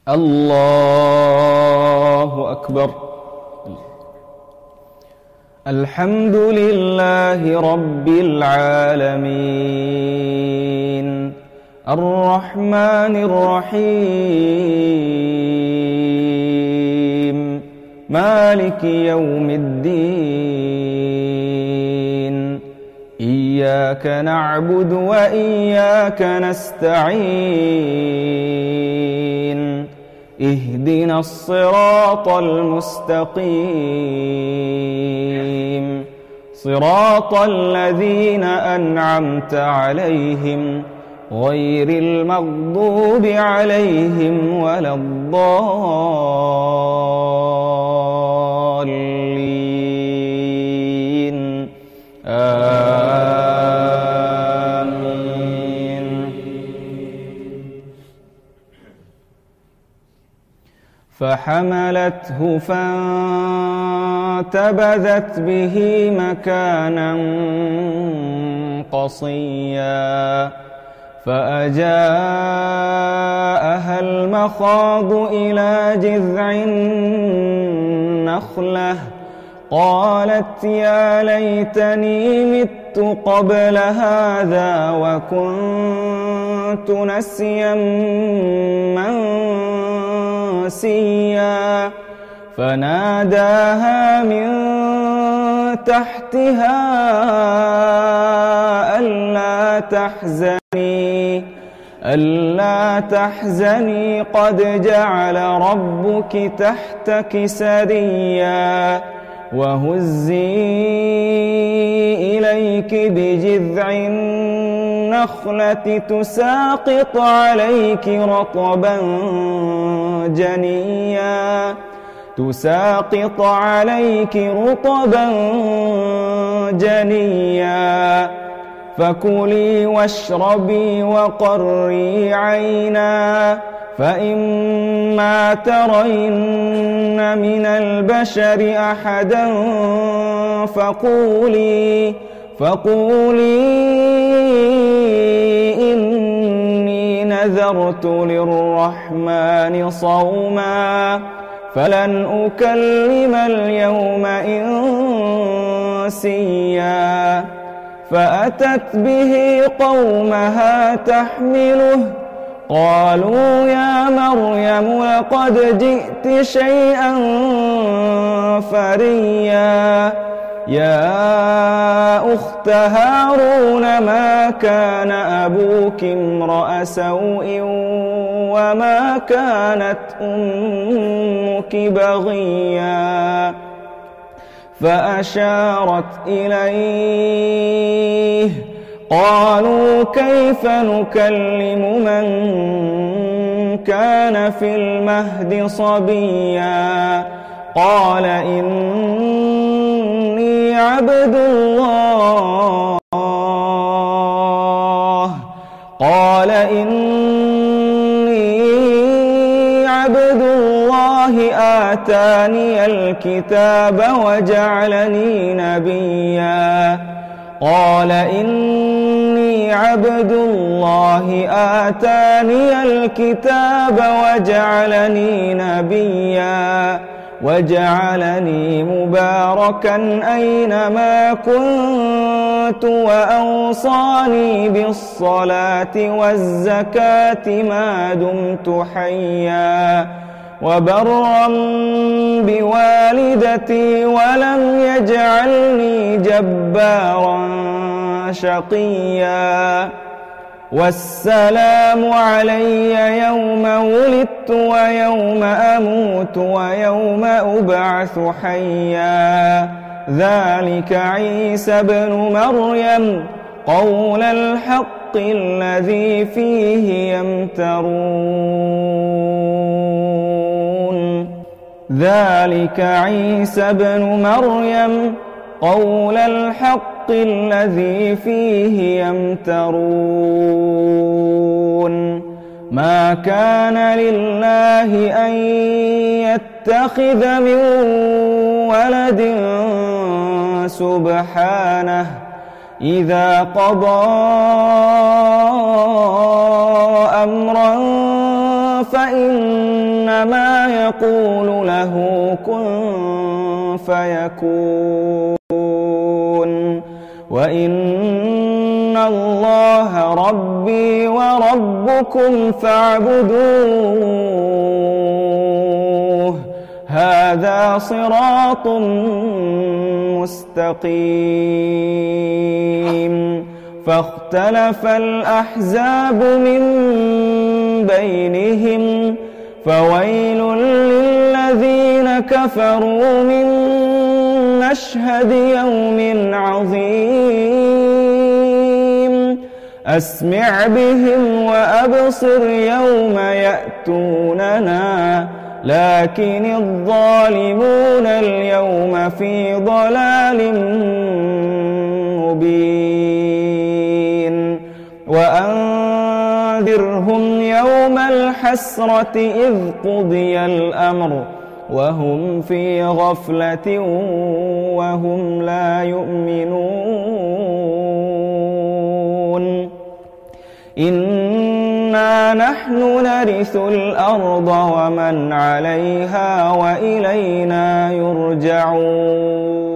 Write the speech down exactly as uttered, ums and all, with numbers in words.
الله أكبر. الحمد لله رب العالمين الرحمن الرحيم مالك يوم الدين إياك نعبد وإياك نستعين اهدنا الصراط المستقيم صراط الذين أنعمت عليهم غير المغضوب عليهم ولا الضالين آمين. فحملته فانتبذت به مكانا قصيا فأجاءها المخاض إلى جذع النخلة قالت يا ليتني مت قبل هذا وكنت نسيا منسيا فناداها من تحتها ألا تحزني ألا تحزني قد جعل ربك تحتك سريا وهزي إليك بجذع النخلة تساقط عليك رطبا جنيا تساقط عليك رطبا جنيا فكلي واشربي وقري عينا فإما ترين من البشر أحدا فقولي فقولي إني نذرت للرحمن صوما فلن أكلم اليوم إنسيا فأتت به قومها تحمله قالوا يا مريم لقد جئت شيئا فريا يا أخت هارون ما كان أبوك امرأ سوء وما كانت أمك بغيا فأشارت إليه قالوا كيف نكلم من كان في المهد صبيا قال إني عبد الله قال إني عبد الله آتاني الكتاب وجعلني نبيا قال إني عبد الله آتاني الكتاب وجعلني نبيا وجعلني مباركا أينما كنت وأوصاني بالصلاة والزكاة ما دمت حيا وبرا بوالدتي ولم يجعلني جبارا شقيا والسلام علي يوم ولدت ويوم أموت ويوم أبعث حيا ذلك عيسى ابن مريم قول الحق الذي فيه يمترون ذلك عيسى ابن مريم قول الحق الذي فيه يمترون ما كان لله أن يتخذ من ولد سبحانه إذا قضى أمرا فإنما يقول له كن فيكون وإن الله ربي وربكم فاعبدوه هذا صراط مستقيم فاختلف الأحزاب من بينهم فويل للذين كفروا من مشهد يوم عظيم أسمع بهم وأبصر يوم يأتوننا لكن الظالمون اليوم في ضلال مبين وأنذرهم يوم الحسرة إذ قضي الأمر وهم في غفلة وهم لا يؤمنون إنا نحن نرث الأرض ومن عليها وإلينا يرجعون